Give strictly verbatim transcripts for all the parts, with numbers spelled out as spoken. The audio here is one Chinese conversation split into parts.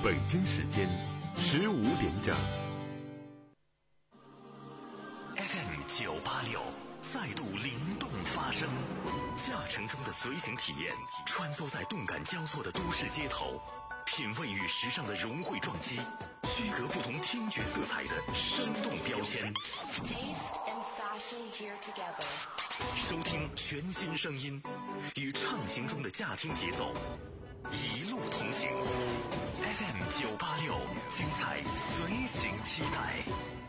北京时间十五点整。 F M 九八六再度灵动发声，驾乘中的随行体验，穿梭在动感交错的都市街头，品味与时尚的融汇撞击，区隔不同听觉色彩的生动标签。收听全新声音，与畅行中的驾听节奏，一路同行。F M 九八六，精彩随行期待。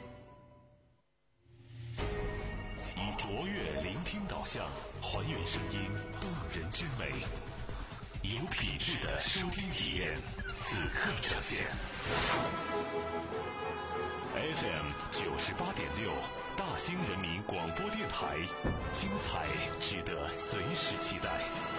以卓越聆听导向，还原声音动人之美，有品质的收听体验，此刻呈现。F M 九十八点六，大兴人民广播电台，精彩值得随时期待。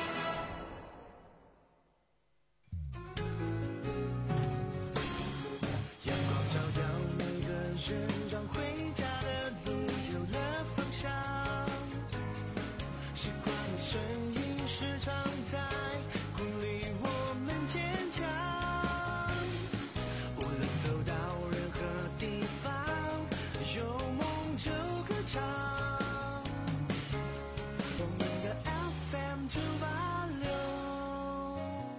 阳光照耀每个人，让回家的路有了方向。习惯的声音时常在鼓励我们坚强。无论走到任何地方，有梦就歌唱。我们的 F M 九八六。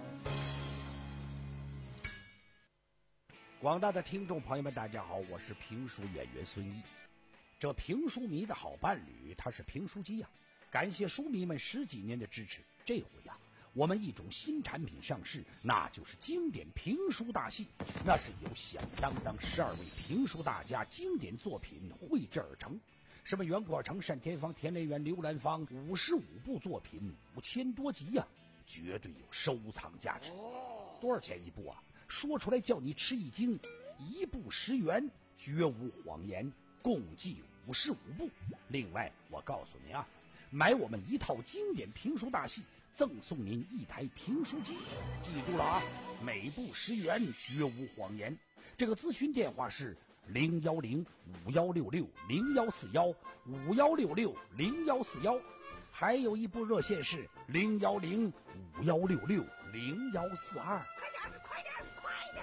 广大的听众朋友们，大家好，我是评书演员孙一。这评书迷的好伴侣，他是评书机呀、啊。感谢书迷们十几年的支持，这回呀、啊，我们一种新产品上市，那就是经典评书大戏。那是由响当当十二位评书大家经典作品绘制而成，什么袁阔成、单田芳、田连元、刘兰芳，五十五部作品，五千多集呀、啊，绝对有收藏价值。多少钱一部啊？说出来叫你吃一惊，一部十元，绝无谎言，共计五十五部。另外，我告诉你啊，买我们一套经典评书大戏，赠送您一台评书机。记住了啊，每部十元，绝无谎言。这个咨询电话是零幺零五幺六六零幺四幺五幺六六零幺四幺，还有一部热线是零幺零五幺六六零幺四二。快点，快点，快点！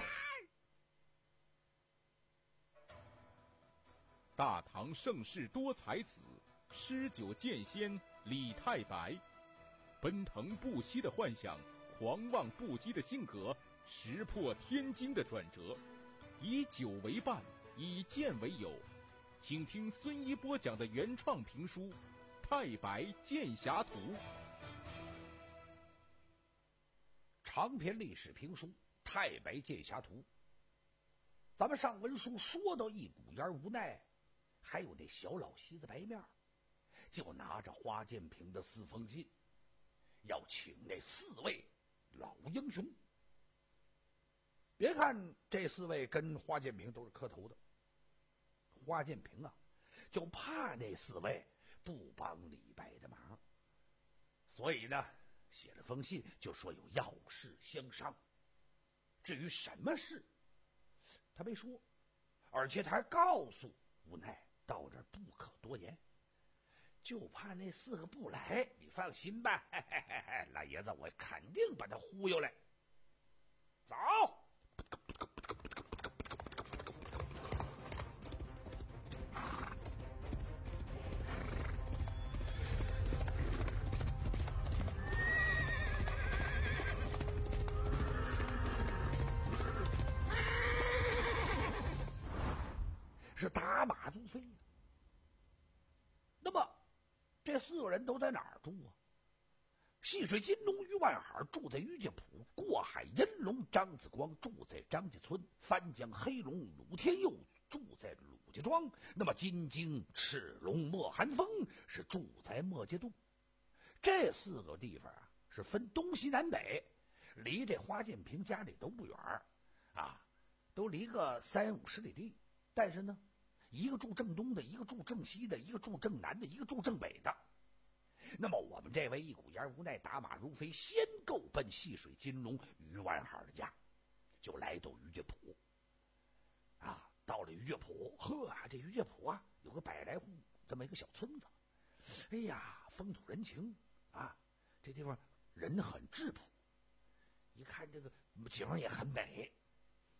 大唐盛世多才子，诗酒剑仙李太白，奔腾不息的幻想，狂妄不羁的性格，石破天惊的转折，以酒为伴，以剑为友。请听孙一播讲的原创评书《太白剑侠图》。 长篇历史评书《太白剑侠图》。咱们上文书说到一股烟无奈，还有那小老西子白面，就拿着花建平的四封信，要请那四位老英雄。别看这四位跟花建平都是磕头的，花建平啊，就怕那四位不帮李白的忙，所以呢，写了封信就说有要事相商。至于什么事，他没说，而且他还告诉无奈到这儿不可多言，就怕那四个不来。你放心吧，嘿嘿嘿嘿，老爷子我肯定把他忽悠来。走。是打马如飞呀、啊。那么这四个人都在哪儿住啊？细水金龙于万海住在于家堡，过海银龙张子光住在张家村，翻江黑龙鲁天佑住在鲁家庄，那么金睛赤龙莫寒风是住在莫家渡。这四个地方啊是分东西南北，离这花建平家里都不远啊，都离个三五十里地。但是呢，一个住正东的，一个住正西的，一个住正南的，一个住正北的。那么我们这位一股烟无奈打马如飞，先够奔细水金龙于万海的家，就来到于家堡啊。到了于家堡，呵啊，这于家堡啊有个百来户这么一个小村子，哎呀，风土人情啊，这地方人很质朴，一看这个景也很美。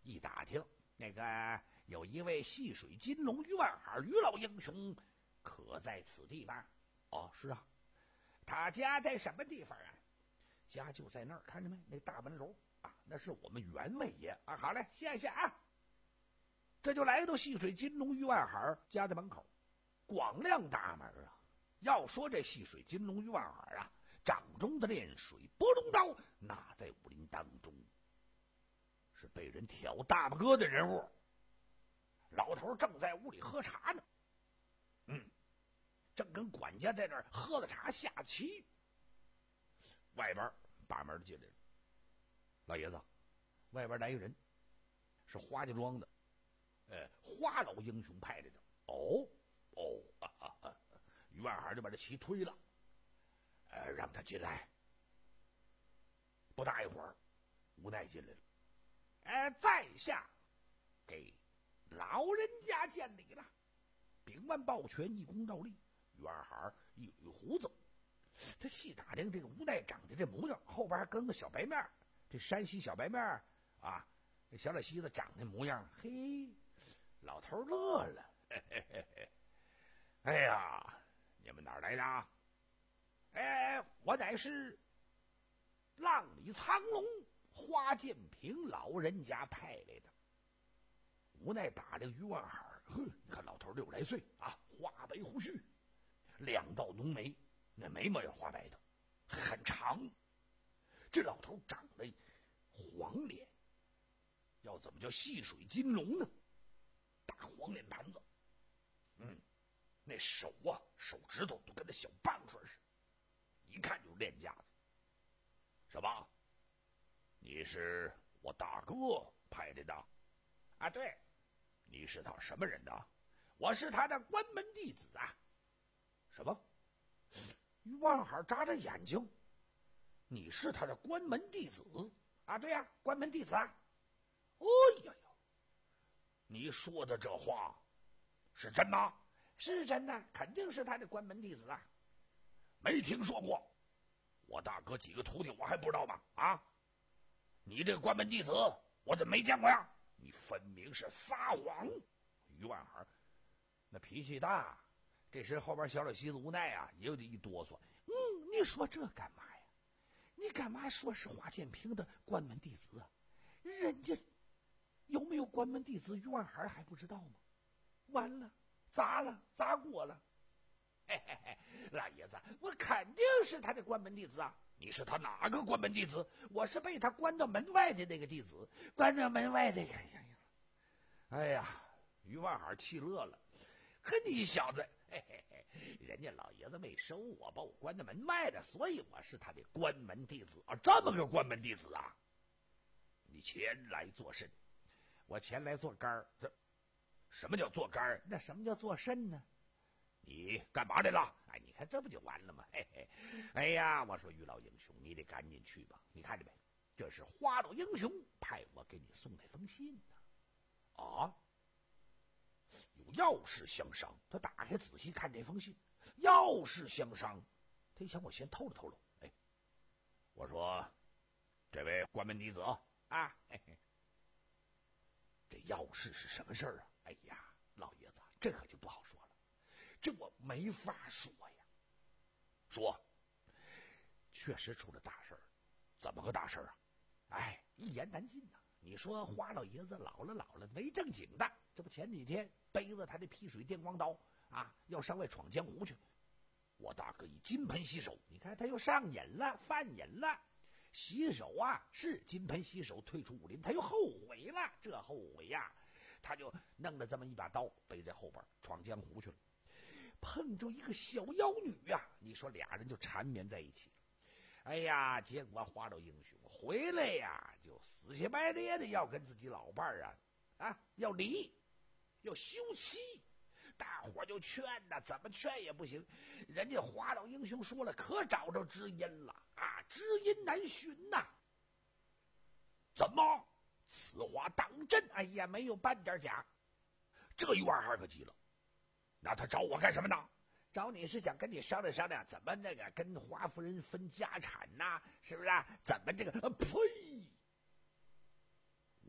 一打听，那个有一位细水金龙于万海于老英雄，可在此地吧？哦，是啊。他家在什么地方啊？家就在那儿，看见没？那大门楼啊，那是我们袁位爷啊。好嘞，谢谢啊。这就来到细水金龙于万海家的门口，广亮大门啊。要说这细水金龙于万海啊，掌中的炼水波龙刀，那在武林当中是被人挑大拇哥的人物。老头正在屋里喝茶呢，嗯，正跟管家在那儿喝了茶下棋。外边把门进来了，老爷子，外边来一人，是花家庄的，呃，花老英雄派来的。哦哦，啊啊啊！于万海就把这棋推了，呃，让他进来。不大一会儿，无奈进来了，呃，在下给老人家见礼了。禀万抱拳，一躬倒立。于万海一捋胡子，他细打量这个无奈长的这模样，后边还跟个小白面，这山西小白面啊，这小老西子长的模样，嘿，老头乐了，嘿嘿嘿嘿，哎呀，你们哪儿来的？哎，我乃是浪里苍龙花建平老人家派来的。无奈打量于万海，哼，你看老头六十来岁啊，花白胡须，两道浓眉，那眉毛也花白的，很长。这老头长得黄脸，要怎么叫细水金龙呢？大黄脸盘子，嗯，那手啊，手指头都跟那小棒槌似的，一看就是练家子。什么？你是我大哥派来的？啊，对。你是他什么人呢？我是他的关门弟子啊。什么？于万海眨着眼睛，你是他的关门弟子啊？对呀、啊，关门弟子啊。哎呀呀，你说的这话是真吗？是真的，肯定是他的关门弟子啊。没听说过，我大哥几个徒弟我还不知道吗？啊，你这个关门弟子我怎么没见过呀？你分明是撒谎！于万海那脾气大，这时后边小老西子无奈啊，也有点一哆嗦。嗯，你说这干嘛呀？你干嘛说是华建平的关门弟子啊？人家有没有关门弟子，于万海还不知道吗？完了，砸了，砸过了！嘿嘿嘿，老爷子，我肯定是他的关门弟子啊！你是他哪个关门弟子？我是被他关到门外的那个弟子，关到门外的。哎呀呀！哎呀，于万海气乐了。可你小子，嘿嘿嘿，人家老爷子没收我，把我关到门外的，所以我是他的关门弟子啊！这么个关门弟子啊！你前来做甚？我前来做杆儿。这什么叫做杆儿？那什么叫做甚呢？你干嘛来了？哎，你看这不就完了吗？嘿嘿，哎呀，我说于老英雄，你得赶紧去吧。你看着没？这是花老英雄派我给你送那封信呢。啊，有要事相商。他打开仔细看这封信，要事相商。他一想，我先透露透露。哎，我说，这位关门弟子啊，嘿嘿，这要事是什么事儿啊？哎呀，老爷子，这可就不好说了。这我没法说呀。说，确实出了大事儿。怎么个大事儿啊？哎，一言难尽呐。你说花老爷子老了老了没正经的，这不前几天背着他的劈水电光刀啊，要上外闯江湖去。我大哥以金盆洗手，你看他又上瘾了，犯瘾了。洗手啊，是金盆洗手退出武林，他又后悔了。这后悔呀、啊，他就弄了这么一把刀，背在后边闯江湖去了。碰着一个小妖女呀、啊，你说俩人就缠绵在一起了。哎呀，结果花老英雄回来呀，就死乞白咧的要跟自己老伴儿啊啊要离，要休妻。大伙就劝呐，怎么劝也不行。人家花老英雄说了，可找着知音了啊，知音难寻呐。怎么？此话当真？哎呀，没有半点假。这于万海可急了。那他找我干什么呢？找你是想跟你商量商量，怎么那个跟花夫人分家产呐、啊？是不是、啊？怎么这个？呃，呸！我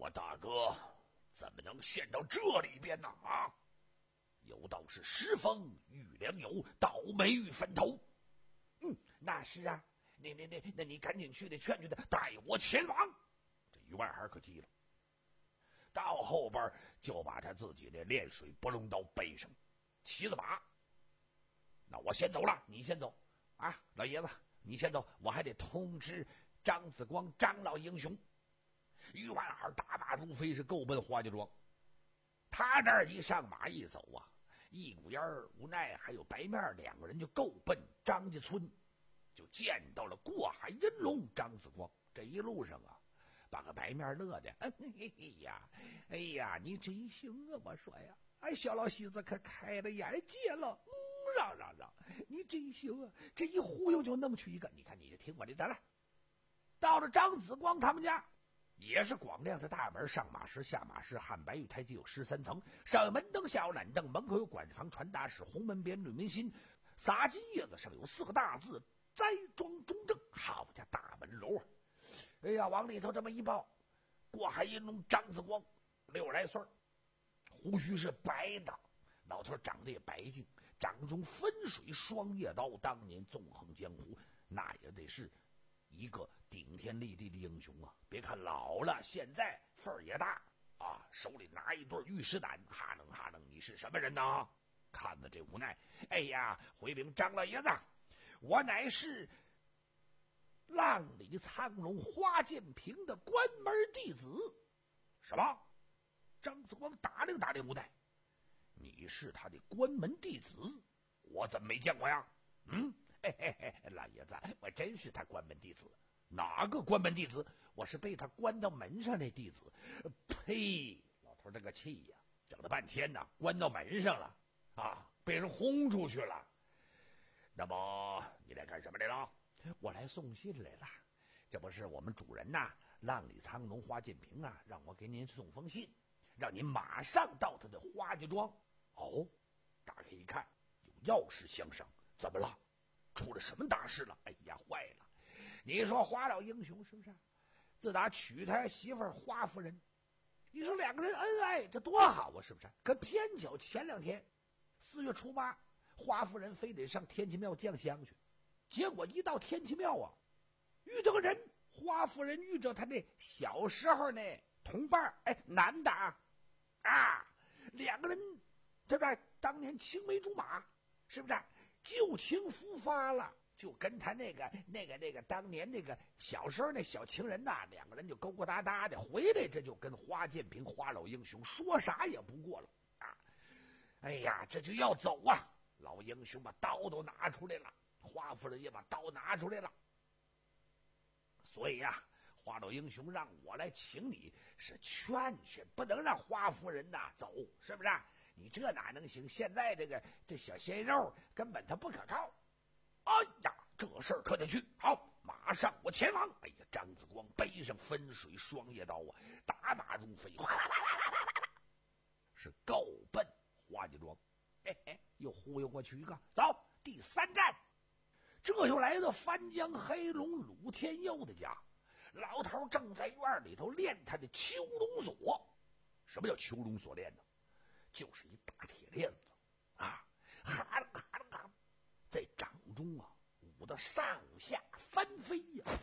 我大哥怎么能陷到这里边呢？啊！有道是时风遇良友，倒霉遇坟头。嗯，那是啊，你你你，那你赶紧去得劝劝他，带我前往。这于万孩可急了，到后边就把他自己的炼水拨龙刀背上，骑了马。那我先走了，你先走啊，老爷子，你先走，我还得通知张子光张老英雄。于万孩打马如飞，是够奔花家庄。他这儿一上马一走啊，一股烟儿无奈还有白面，两个人就够奔张家村，就见到了过海银龙张子光。这一路上啊，把个白面乐的，哎呀，哎呀，你真行啊！我说呀，哎，小老西子可开了眼界了，嗯，让让让，你真行啊！这一忽悠就弄去一个，你看你就听我的得了。到了张子光他们家，也是光亮的大门，上马时下马时，汉白玉台阶有十三层，上有门灯，下有懒凳，门口有管房传达室，红门边绿门心，撒金叶子上有四个大字：栽庄中正。好家大门楼啊！哎呀，往里头这么一抱，过海银龙张子光六十来岁，胡须是白的，老头长得也白净，掌中分水双叶刀，当年纵横江湖，那也得是一个顶天立地的英雄啊！别看老了，现在份儿也大啊，手里拿一对玉石胆，哈能哈能，你是什么人呢？看着这无奈，哎呀，回禀张老爷子，我乃是浪里苍龙花剑平的关门弟子。什么？张子光打量打量无奈，你是他的关门弟子？我怎么没见过呀？嗯，嘿嘿嘿，老爷子，我真是他关门弟子。哪个关门弟子？我是被他关到门上的弟子。呸！老头这个气呀，整了半天呢，关到门上了啊，被人轰出去了。那么你来干什么来了？我来送信来了。这不是我们主人呐，浪里苍龙花剑平啊，让我给您送封信，让您马上到他的花家庄。哦，打开一看，有要事相商。怎么了？出了什么大事了？哎呀，坏了！你说花老英雄是不是？自打娶他媳妇儿花夫人，你说两个人恩爱，这多好啊，是不是？可偏巧前两天四月初八，花夫人非得上天齐庙降香去，结果一到天齐庙啊，遇到个人，花夫人遇着他那小时候呢同伴，哎，男的啊，啊，两个人对不对？当年青梅竹马，是不是？旧情复发了，就跟他那个那个那个当年那个小时候那小情人呐，两个人就勾勾搭搭的回来，这就跟花剑平花老英雄说啥也不过了啊！哎呀，这就要走啊！老英雄把刀都拿出来了，花夫人也把刀拿出来了，所以呀、啊，花老英雄让我来请你，是劝劝，不能让花夫人呐走，是不是？你这哪能行？现在这个这小鲜肉根本他不可靠。哎呀，这事儿可得去。好，马上我前往。哎呀，张子光背上分水双叶刀啊，打马如飞，哗啦啦啦啦啦啦，是够奔花家庄。嘿嘿，又忽悠过去一个。走，第三站，这又来到翻江黑龙鲁天佑的家。老头正在院里头练他的囚龙锁。什么叫囚龙锁练呢？就是一大铁链子啊，哈啦哈啦哈啦，在掌中啊舞得上下翻飞呀、啊。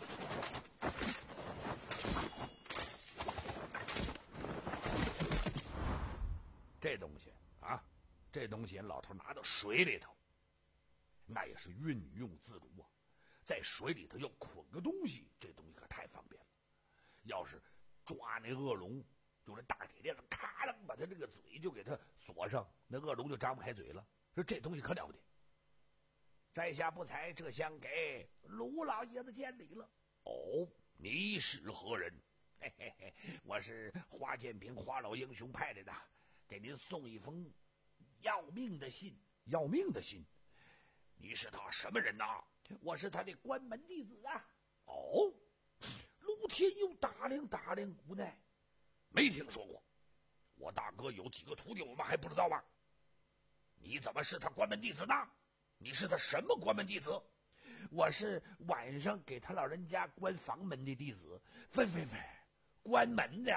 这东西啊，这东西老头拿到水里头，那也是运用自如啊。在水里头要捆个东西，这东西可太方便了。要是抓那恶龙，用这大铁链子咔楞把他这个嘴就给他锁上，那恶龙就张不开嘴了。说这东西可了不得。在下不才，这厢给卢老爷子见礼了。哦，你是何人？嘿嘿嘿，我是花剑平花老英雄派来的，给您送一封要命的信。要命的信？你是他什么人呐？我是他的关门弟子啊。哦，陆天佑打量打量，无奈没听说过。我大哥有几个徒弟，我们还不知道吗？你怎么是他关门弟子呢？你是他什么关门弟子？我是晚上给他老人家关房门的弟子。飞飞飞，关门的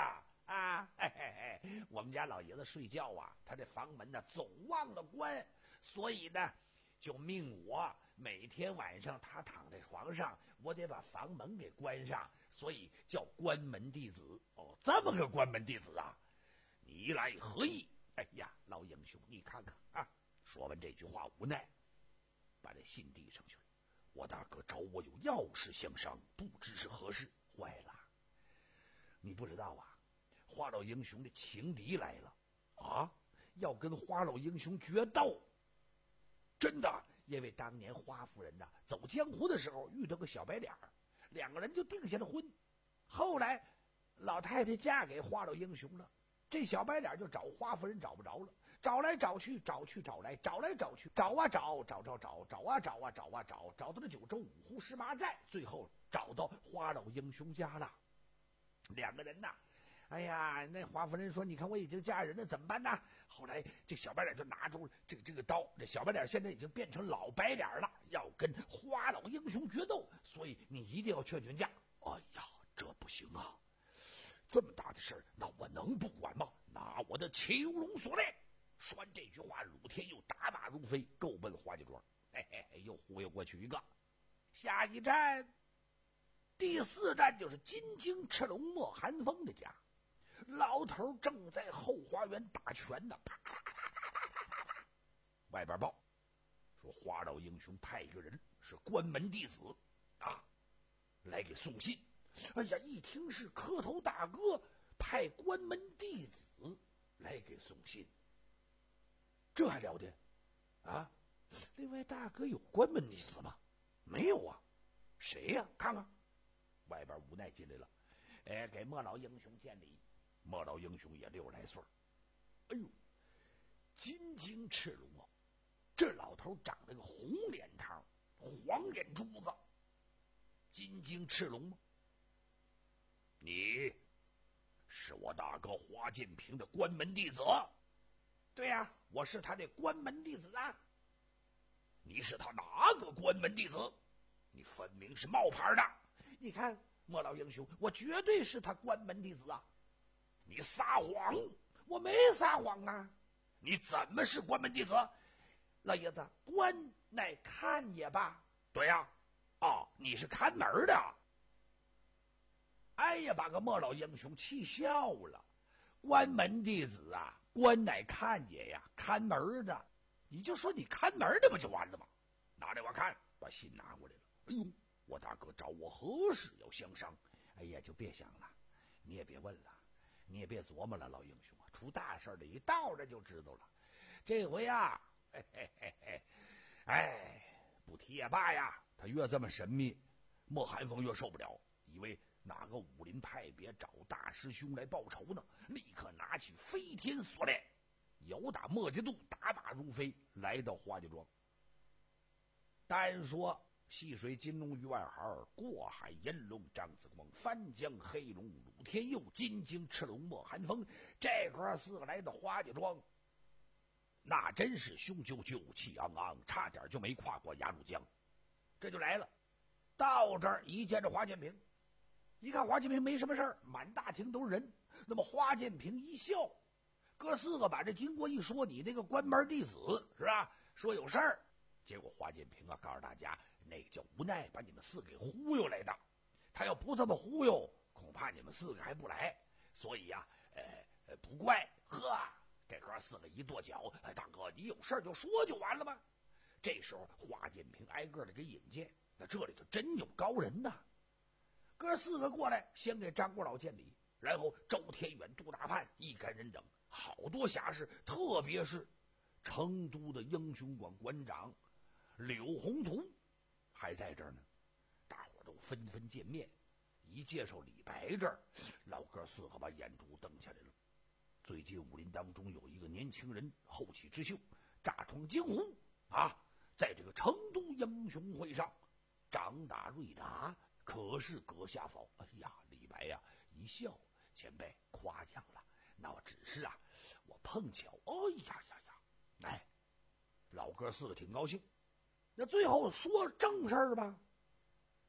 啊，嘿嘿嘿，我们家老爷子睡觉啊，他这房门呢总忘了关，所以呢就命我每天晚上他躺在床上，我得把房门给关上，所以叫关门弟子。哦，这么个关门弟子啊，你来何意？哎呀，老英雄，你看看啊！说完这句话，无奈把这信递上去了。我大哥找我有要事相商，不知是何事。坏了，你不知道啊，花老英雄的情敌来了啊，要跟花老英雄决斗。真的，因为当年花夫人呐走江湖的时候遇到个小白脸儿，两个人就定下了婚。后来老太太嫁给花老英雄了，这小白脸就找花夫人找不着了，找来找去，找去找来，找来找去，找啊找，找找找，找啊找啊找啊找，找到了九州五湖十八寨，最后找到花老英雄家了。两个人呐，哎呀，那花夫人说：“你看我已经嫁人了，怎么办呢？”后来这小白脸就拿出这个这个刀，这小白脸现在已经变成老白脸了，要跟花老英雄决斗，所以你一定要劝劝架。哎呀，这不行啊！这么大的事儿，那我能不管吗？拿我的囚笼锁链！说完这句话，鲁天又打马如飞，够奔花家庄。嘿嘿嘿，又忽悠过去一个。下一站，第四站就是金睛赤龙莫寒风的家。老头正在后花园打拳呢，啪啪啪啪啪啪啪啪。外边报说花老英雄派一个人是关门弟子啊，来给送信。哎呀，一听是磕头大哥派关门弟子来给送信，这还了得啊！另外，大哥有关门弟子吗？没有啊，谁呀、啊？看看，外边无奈进来了，哎，给莫老英雄见礼。莫老英雄也六十来岁，哎呦，金睛赤龙啊！这老头长了个红脸汤，黄眼珠子，金睛赤龙吗？你是我大哥花建平的关门弟子？对呀、啊，我是他的关门弟子啊。你是他哪个关门弟子？你分明是冒牌的。你看，莫老英雄，我绝对是他关门弟子啊。你撒谎！我没撒谎啊！你怎么是关门弟子？老爷子，关乃看也罢。对呀、啊，哦，你是看门的。哎呀，把个莫老英雄气笑了。关门弟子啊，关乃看也呀，看门的。你就说你看门的不就完了吗？拿来我看，把信拿过来了。哎呦，我大哥找我何事要相商？哎呀，就别想了，你也别问了。你也别琢磨了，老英雄啊，出大事了，一到这就知道了。这回啊，嘿嘿嘿嘿，哎，不提也罢呀。他越这么神秘，莫寒风越受不了，以为哪个武林派别找大师兄来报仇呢？立刻拿起飞天锁链，由打墨家渡打马如飞，来到花家庄。单说细水金龙于外行，过海银龙张子光，翻江黑龙鲁天佑，金睛赤龙莫寒风。这哥四个来到花家庄，那真是雄赳赳气昂昂，差点就没跨过鸭绿江。这就来了，到这儿一见着花建平，一看花建平没什么事儿，满大厅都是人。那么花建平一笑，哥四个把这经过一说，你那个关门弟子是吧？说有事儿。结果花建平啊，告诉大家，那个叫无奈把你们四个给忽悠来的。他要不这么忽悠，恐怕你们四个还不来。所以呀、啊，呃，不怪。呵，这哥四个一跺脚，哎，大哥，你有事就说就完了吗？这时候花建平挨个的给引荐，那这里头真有高人呐。哥四个过来，先给张国老见礼，然后周天远、杜大盼一干人等，好多侠士，特别是成都的英雄馆馆长柳宏图还在这儿呢，大伙都纷纷见面。一介绍李白这儿，老哥四个把眼珠瞪下来了。最近武林当中有一个年轻人后起之秀，炸闯江湖啊，在这个成都英雄会上掌打瑞达，可是阁下否？哎呀，李白呀、啊、一笑，前辈夸奖了，那我只是啊，我碰巧，哎呀呀呀，哎，老哥四个挺高兴。那最后说正事儿吧，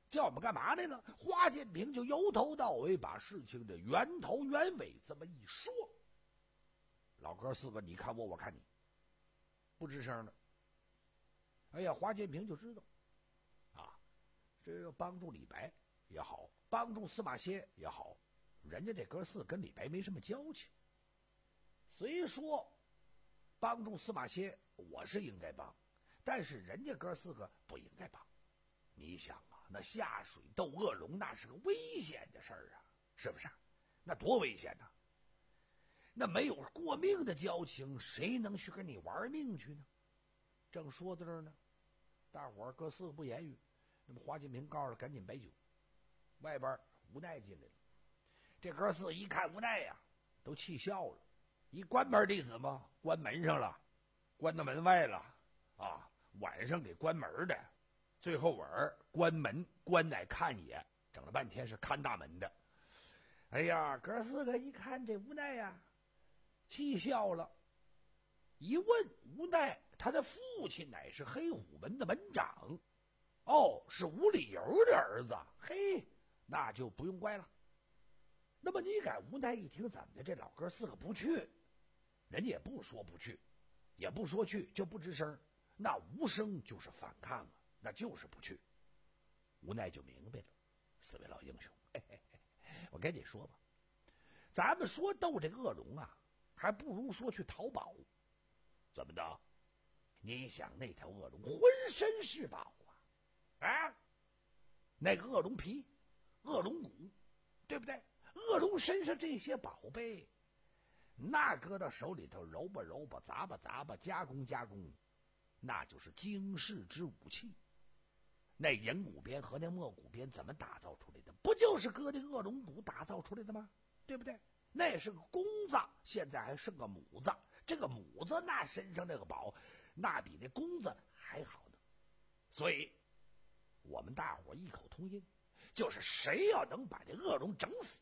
叫我们干嘛来了？华建平就由头到尾把事情的源头原委这么一说。老哥四个，你看我，我看你，不吱声了。哎呀，华建平就知道，啊，这个帮助李白也好，帮助司马迁也好，人家这哥四跟李白没什么交情。虽说帮助司马迁我是应该帮，但是人家哥四个不应该帮。你想啊，那下水斗恶龙那是个危险的事儿啊，是不是？那多危险呢？那没有过命的交情，谁能去跟你玩命去呢？正说到这儿呢，大伙儿哥四个不言语。那么华建平告诉了，赶紧摆酒。外边无奈进来了，这哥四一看无奈呀、啊，都气笑了。一关门弟子嘛，关门上了，关到门外了啊！晚上给关门的，最后尾儿关门，关乃看也，整了半天是看大门的。哎呀，哥四个一看这无奈呀、啊，气笑了。一问无奈，他的父亲乃是黑虎门的门长，哦，是无理由的儿子。嘿，那就不用怪了。那么你敢无奈一听怎么的，这老哥四个不去，人家也不说不去，也不说去，就不吱声，那无声就是反抗啊，那就是不去。无奈就明白了，四位老英雄，嘿嘿嘿，我跟你说吧，咱们说斗这个恶龙啊，还不如说去淘宝。怎么的？你想那条恶龙浑身是宝啊，啊，那个恶龙皮、恶龙骨，对不对？恶龙身上这些宝贝，那搁到手里头揉吧揉吧，砸吧砸吧，加工加工，那就是惊世之武器。那银骨鞭和那墨骨鞭怎么打造出来的？不就是搁那恶龙骨打造出来的吗？对不对？那是个公子，现在还剩个母子。这个母子那身上这个宝，那比那公子还好呢。所以，我们大伙异口同音，就是谁要能把这恶龙整死，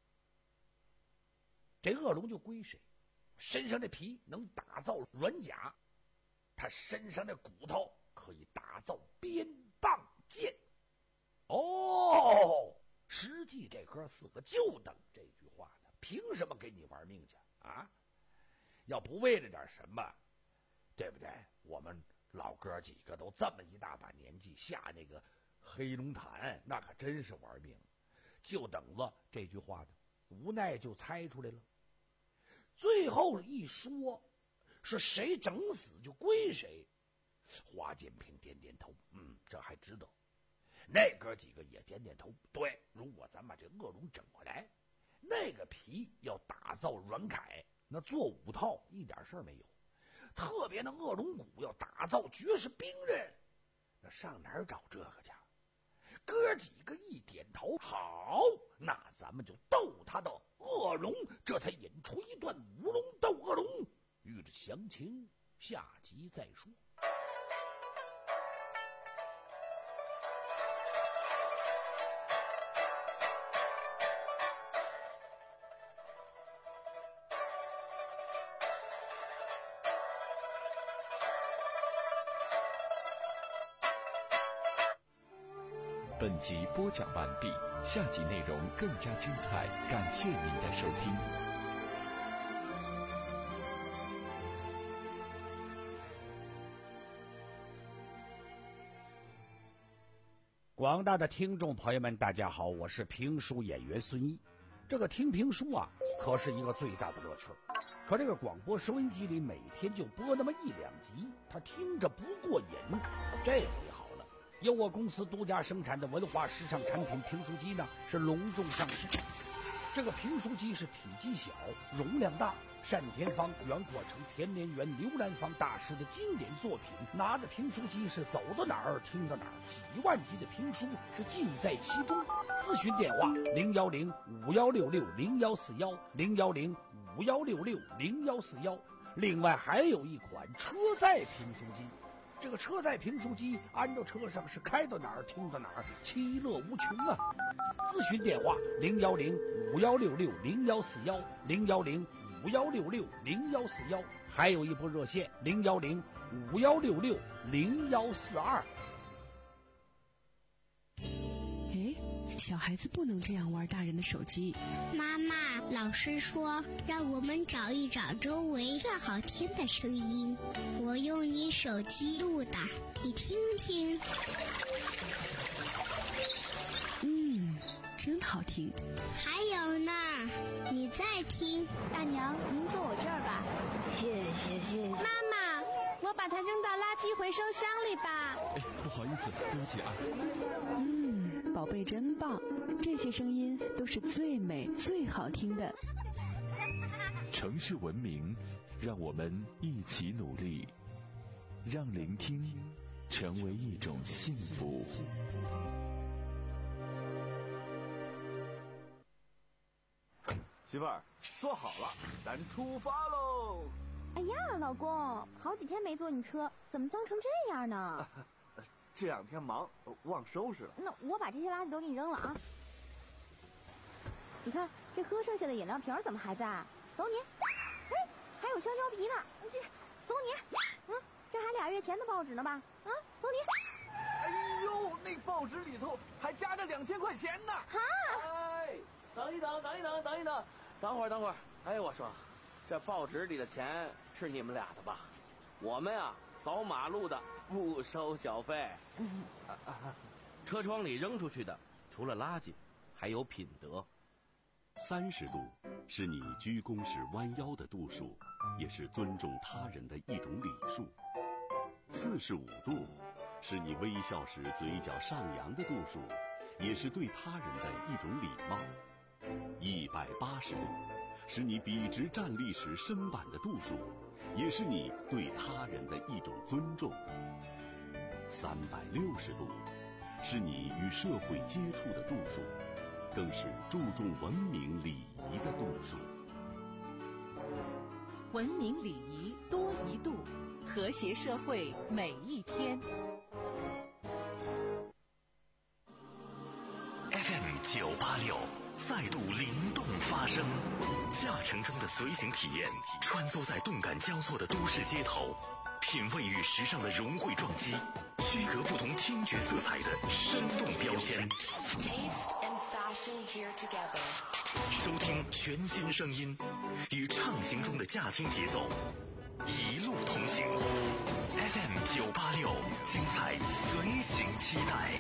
这恶龙就归谁。身上的皮能打造软甲，他身上的骨头可以打造鞭棒剑。哦，实际这哥四个就等这句话呢，凭什么给你玩命去啊？要不为了点什么，对不对？我们老哥几个都这么一大把年纪，下那个黑龙潭那可真是玩命，就等着这句话呢。无奈就猜出来了，最后一说是谁整死就归谁。华建平点点头，嗯，这还知道。那哥几个也点点头，对，如果咱把这恶龙整回来，那个皮要打造软铠，那做五套一点事儿没有。特别那恶龙骨要打造绝世兵刃，那上哪儿找这个去？哥几个一点头，好，那咱们就斗他的恶龙，这才引出一段舞龙斗恶龙。欲知详情，下集再说。 本集播讲完毕，下集内容更加精彩，感谢您的收听。 广大的听众朋友们，大家好，我是评书演员孙一。这个听评书啊，可是一个最大的乐趣。可这个广播收音机里每天就播那么一两集，他听着不过瘾。这回好了，由我公司独家生产的文化时尚产品评书机呢，是隆重上市。这个评书机是体积小，容量大，单田芳、袁阔成、田连元、刘兰芳大师的经典作品。拿着评书机是走到哪儿听到哪儿，几万集的评书是尽在其中。咨询电话零幺零五幺六六零幺四幺零幺零五幺六六零幺四幺。另外还有一款车载评书机。这个车载评书机安到车上是开到哪儿听到哪儿，其乐无穷啊！咨询电话零幺零五幺六六零幺四幺零幺零五幺六六零幺四幺，还有一部热线零幺零五幺六六零幺四二。 小孩子不能这样玩大人的手机。 妈妈，老师说让我们找一找周围最好听的声音，我用你手机录的，你听听。 嗯，真好听。 还有呢，你再听。 大娘，您坐我这儿吧。 谢谢谢谢。 妈妈，我把它扔到垃圾回收箱里吧。 哎，不好意思，对不起啊。 嗯，宝贝真棒，这些声音都是最美最好听的。 城市文明，让我们一起努力，让聆听成为一种幸福。 媳妇儿，坐好了，咱出发喽！ 哎呀，老公，好几天没坐你车，怎么脏成这样呢？啊、 这两天忙，忘收拾了。 那我把这些垃圾都给你扔了啊！你看这喝剩下的饮料瓶怎么还在？走你！哎，还有香蕉皮呢，这走你！嗯，这还俩月前的报纸呢吧？啊，走你！ 哎呦，那报纸里头还夹着两千块钱呢！ 哈！ 哎，等一等，等一等，等一等。等会儿，等会儿，哎，我说，这报纸里的钱是你们俩的吧？我们呀，扫马路的不收小费。 嗯啊啊、车窗里扔出去的，除了垃圾，还有品德。 三十度是你鞠躬时弯腰的度数，也是尊重他人的一种礼数。四十五度是你微笑时嘴角上扬的度数，也是对他人的一种礼貌。一百八十度是你笔直站立时身板的度数，也是你对他人的一种尊重。三百六十度是你与社会接触的度数，更是注重文明礼仪的度数。 文明礼仪多一度，和谐社会每一天。 F M 九八六再度灵动发声，驾乘中的随行体验，穿梭在动感交错的都市街头，品味与时尚的融汇撞击，区隔不同听觉色彩的生动标签。收听全新声音，与畅行中的驾听节奏，一路同行。F M 九八六，精彩随行期待。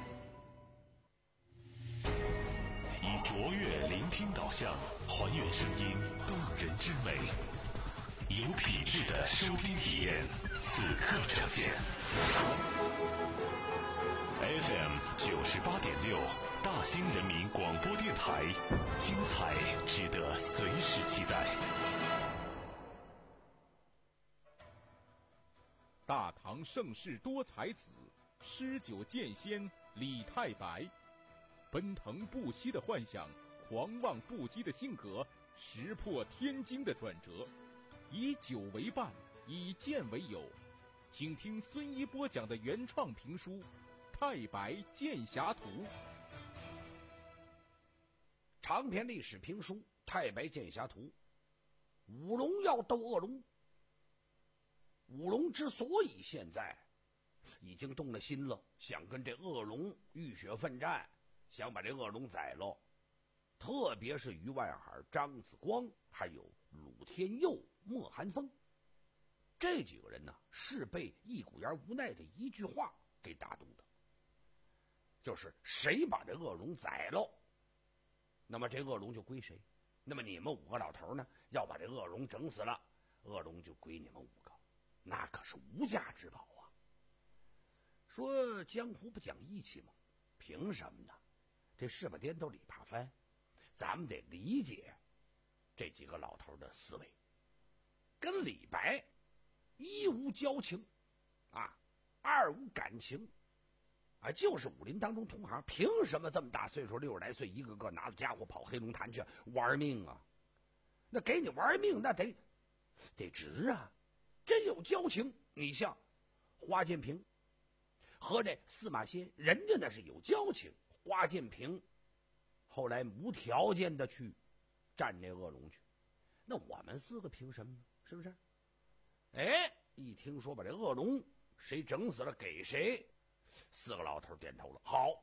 以卓越聆听导向，还原声音动人之美，有品质的收听体验，此刻呈现。F M 九十八点六，大兴人民广播电台，精彩值得随时期待。 大唐盛世多才子，诗酒剑仙李太白。奔腾不息的幻想，狂妄不羁的性格，石破天惊的转折，以酒为伴，以剑为友。请听孙一波讲的原创评书《太白剑侠图》。 长篇历史评书《太白剑侠图》，五龙要斗恶龙。五龙之所以现在已经动了心了，想跟这恶龙浴血奋战，想把这恶龙宰了，特别是于外海、张子光还有鲁天佑、莫寒风这几个人呢，是被一股言无奈的一句话给打动的，就是谁把这恶龙宰了，那么这恶龙就归谁。那么你们五个老头呢，要把这恶龙整死了，恶龙就归你们五个，那可是无价之宝啊。说江湖不讲义气吗？凭什么呢？这事不颠都理怕翻，咱们得理解这几个老头的思维。跟李白一无交情啊，二无感情啊，就是武林当中同行，凭什么这么大岁数，六十来岁，一个个拿着家伙跑黑龙潭去玩命啊？那给你玩命，那得得值啊！真有交情，你像花建平和这司马迁，人家那是有交情。花建平后来无条件的去战这恶龙去，那我们四个凭什么呢？是不是？哎，一听说把这恶龙谁整死了给谁，四个老头点头了。好，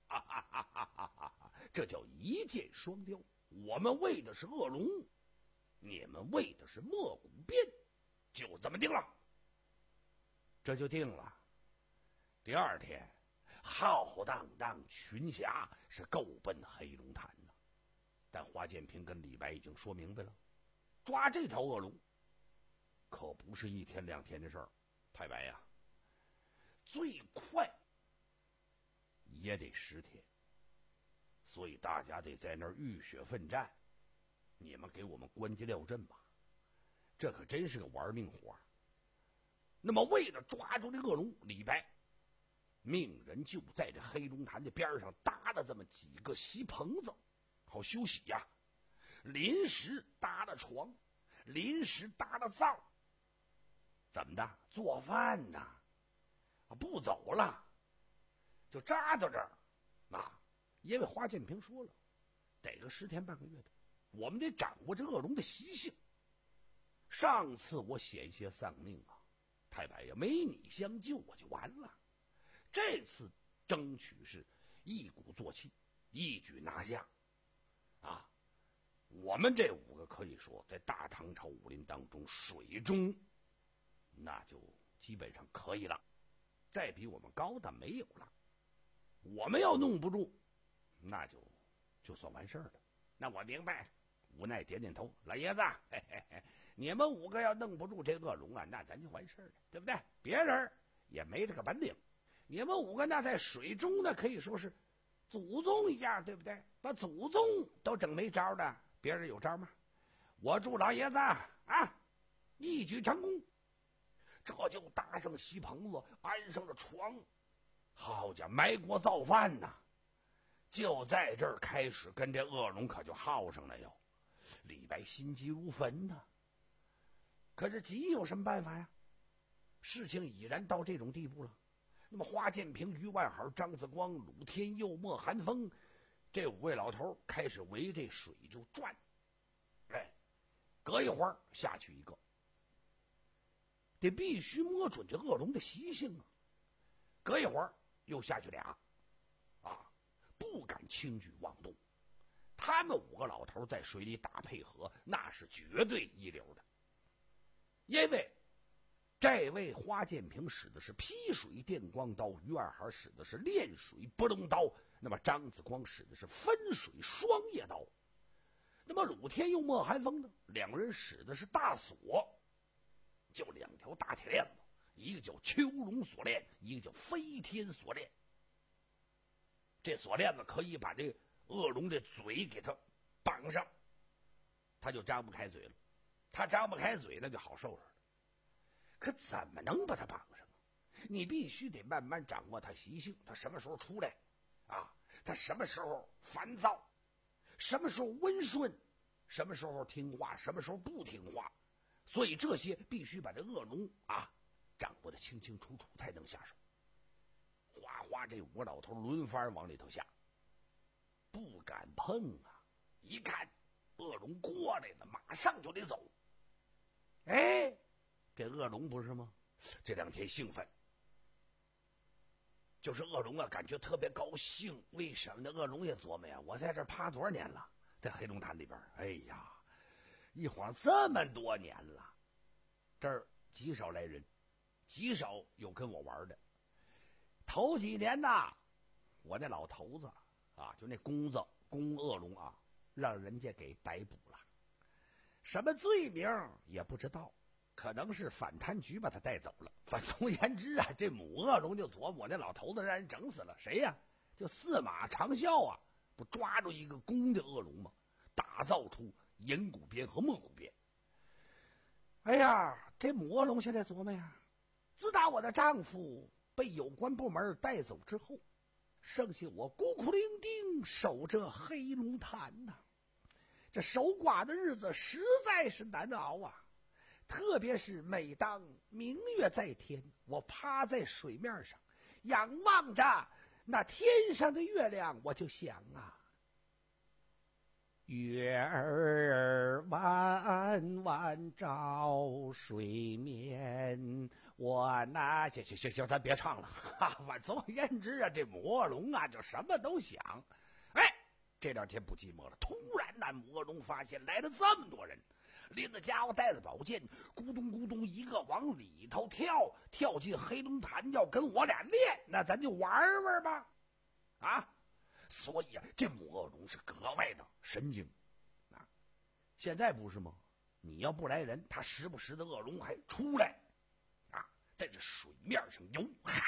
哈哈哈哈哈哈！这叫一箭双雕。我们为的是恶龙，你们为的是莫古鞭，就这么定了。这就定了。第二天，浩荡荡群侠是够奔黑龙潭的，但华建平跟李白已经说明白了，抓这条恶龙可不是一天两天的事儿。太白呀，最快也得十天，所以大家得在那儿浴血奋战。你们给我们关机撂阵吧，这可真是个玩命活。那么为了抓住这恶龙，李白命人就在这黑龙潭的边上搭了这么几个席棚子，好休息呀。临时搭了床，临时搭了灶，怎么的？做饭呢？不走了，就扎到这儿啊！因为华建平说了，得个十天半个月的，我们得掌握这恶龙的习性。上次我险些丧命啊，太白呀，没你相救我就完了。这次争取是一鼓作气，一举拿下啊！我们这五个可以说在大唐朝武林当中水中那就基本上可以了，再比我们高的没有了。我们要弄不住，那就就算完事儿了。那我明白，无奈点点头。老爷子，嘿嘿嘿，你们五个要弄不住这恶龙啊，那咱就完事儿了，对不对？别人也没这个本领。你们五个那在水中呢，可以说是祖宗一样，对不对？把祖宗都整没招的，别人有招吗？我祝老爷子啊一举成功。这就搭上席棚子，安上了床，好家伙，埋锅造饭呐！就在这儿开始跟这恶龙可就耗上了哟。李白心急如焚呐，可是急有什么办法呀？事情已然到这种地步了。那么华建平、于万海、张子光、鲁天佑、莫寒风这五位老头开始围这水就转，哎，隔一会儿下去一个，得必须摸准这恶龙的习性啊。隔一会儿又下去俩，啊，不敢轻举妄动。他们五个老头在水里打配合，那是绝对一流的。因为这位花建平使的是劈水电光刀，于二海使的是炼水拨龙刀，那么张子光使的是分水双叶刀，那么鲁天佑、莫寒风呢，两人使的是大锁，就两条大铁链子，一个叫秋龙锁链，一个叫飞天锁链。这锁链子可以把这恶龙的嘴给它绑上，他就张不开嘴了。他张不开嘴，那就好受了。可怎么能把它绑上啊？你必须得慢慢掌握它习性，它什么时候出来啊？它什么时候烦躁，什么时候温顺，什么时候听话，什么时候不听话。所以这些必须把这恶龙啊掌握得清清楚楚，才能下手。哗哗，这五个老头轮番往里头下，不敢碰啊！一看恶龙过来了，马上就得走。哎，这恶龙不是吗？这两天兴奋，就是恶龙啊，感觉特别高兴。为什么呢？恶龙也琢磨呀，我在这趴多少年了，在黑龙潭里边，哎呀，一晃这么多年了，这儿极少来人，极少有跟我玩的。头几年呐，我那老头子啊，就那公子公恶龙啊，让人家给逮捕了，什么罪名也不知道，可能是反贪局把他带走了。反总言之啊，这母恶龙就琢磨我那老头子让人整死了。谁呀？就司马长啸啊，不抓住一个公的恶龙吗？打造出银骨鞭和莫骨鞭。哎呀，这母恶龙现在琢磨呀，自打我的丈夫被有关部门带走之后，剩下我孤苦伶仃守着黑龙潭呐、啊，这守寡的日子实在是难熬啊！特别是每当明月在天，我趴在水面上，仰望着那天上的月亮，我就想啊，月儿弯弯关照水面，我那行行行行，咱别唱了。哈哈，总而言之啊，这母恶龙啊就什么都想。哎，这两天不寂寞了，突然那母恶龙发现来了这么多人，拎着家伙带着宝剑，咕咚咕咚一个往里头跳，跳进黑龙潭要跟我俩练，那咱就玩玩吧。啊，所以啊，这母恶龙是格外的神经。现在不是吗？你要不来人，他时不时的恶龙还出来，啊，在这水面上游，哈，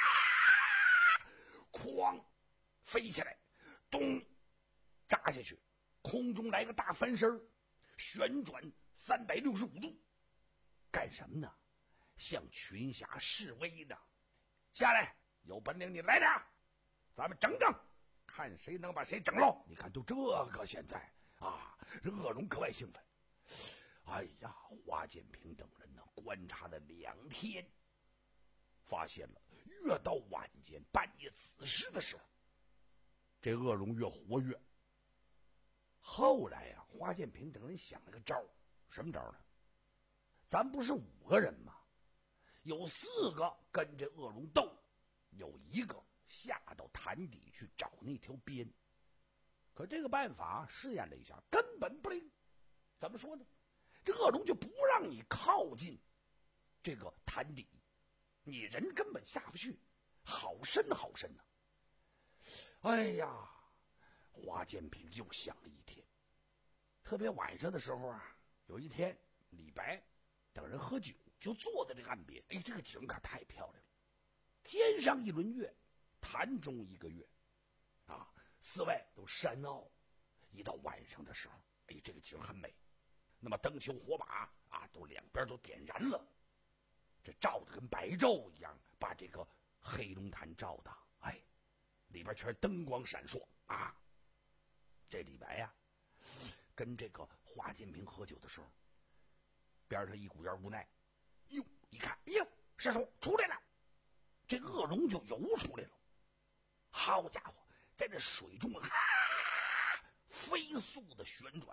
哐，飞起来，咚，扎下去，空中来个大翻身，旋转三百六十五度，干什么呢？向群侠示威呢。下来，有本领你来点，咱们整整，看谁能把谁整喽。你看，就这个现在。啊，这恶龙格外兴奋。哎呀，华建平等人呢，观察了两天，发现了越到晚间半夜子时的时候，这恶龙越活跃。后来呀、啊，华建平等人想了个招，什么招呢？咱不是五个人吗？有四个跟这恶龙斗，有一个下到潭底去找那条鞭。可这个办法试验了一下，根本不灵。怎么说呢？这恶龙就不让你靠近这个潭底，你人根本下不去，好深好深呐、啊！哎呀，华建平又想了一天。特别晚上的时候啊，有一天李白等人喝酒，就坐在这个岸边。哎，这个景可太漂亮了，天上一轮月，潭中一个月，啊。四外都山坳，一到晚上的时候，哎，这个景很美。那么灯球火把啊，都两边都点燃了，这照的跟白昼一样，把这个黑龙潭照的，哎，里边全是灯光闪烁啊。这李白呀、啊，跟这个华建平喝酒的时候，边上一股烟无奈，哟，一看，哎呦，师叔出来了，这恶龙就游出来了。好家伙！在这水中啊，飞速的旋转，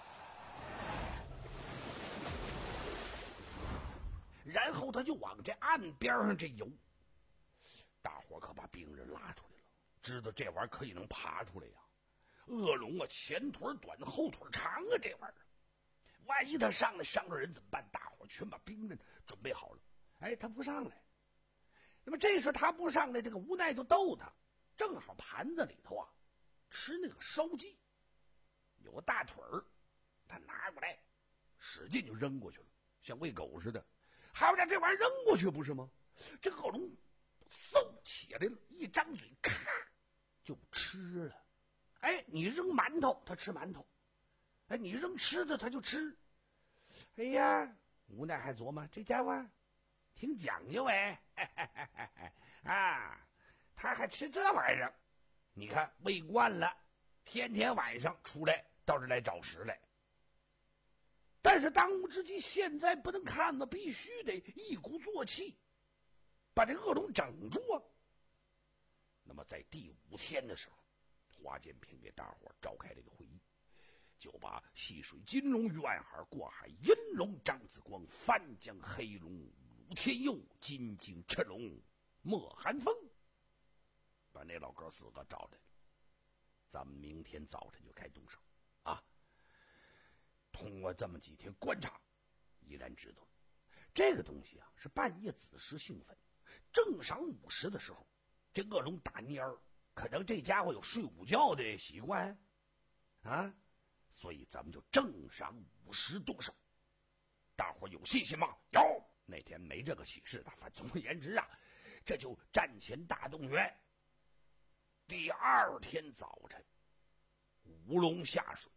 然后他就往这岸边上这游。大伙可把兵人拉出来了，知道这玩意儿可以能爬出来呀。恶龙啊，前腿短后腿长啊，这玩意儿，万一他上来伤着人怎么办？大伙全把兵人准备好了。哎，他不上来，那么这时候他不上来，这个无奈就逗他。正好盘子里头啊，吃那个烧鸡，有个大腿儿，他拿过来，使劲就扔过去了，像喂狗似的。好家伙，这玩意儿扔过去不是吗？这恶龙嗖起来了，一张嘴，咔就吃了。哎，你扔馒头，他吃馒头；哎，你扔吃的，他就吃。哎呀，无奈还琢磨这家伙挺讲究哎，嘿嘿嘿嘿嘿啊。他还吃这玩意儿，你看喂惯了，天天晚上出来到这来找食来。但是当务之急现在不能看了，必须得一鼓作气，把这恶龙整住啊。那么在第五天的时候，华建平给大伙召开了一个会议，就把戏水金龙于外海，过海银龙张子光，翻江黑龙武天佑，金睛赤龙莫寒风，把那老哥四个找来了。咱们明天早晨就该动手啊！通过这么几天观察，依然知道这个东西啊是半夜子时兴奋，正晌午时的时候，这恶龙打蔫儿，可能这家伙有睡午觉的习惯啊，所以咱们就正晌午时动手。大伙有信心吗？有。那天没这个启示的，反总而言之啊，这就战前大动员。第二天早晨，五龙下水。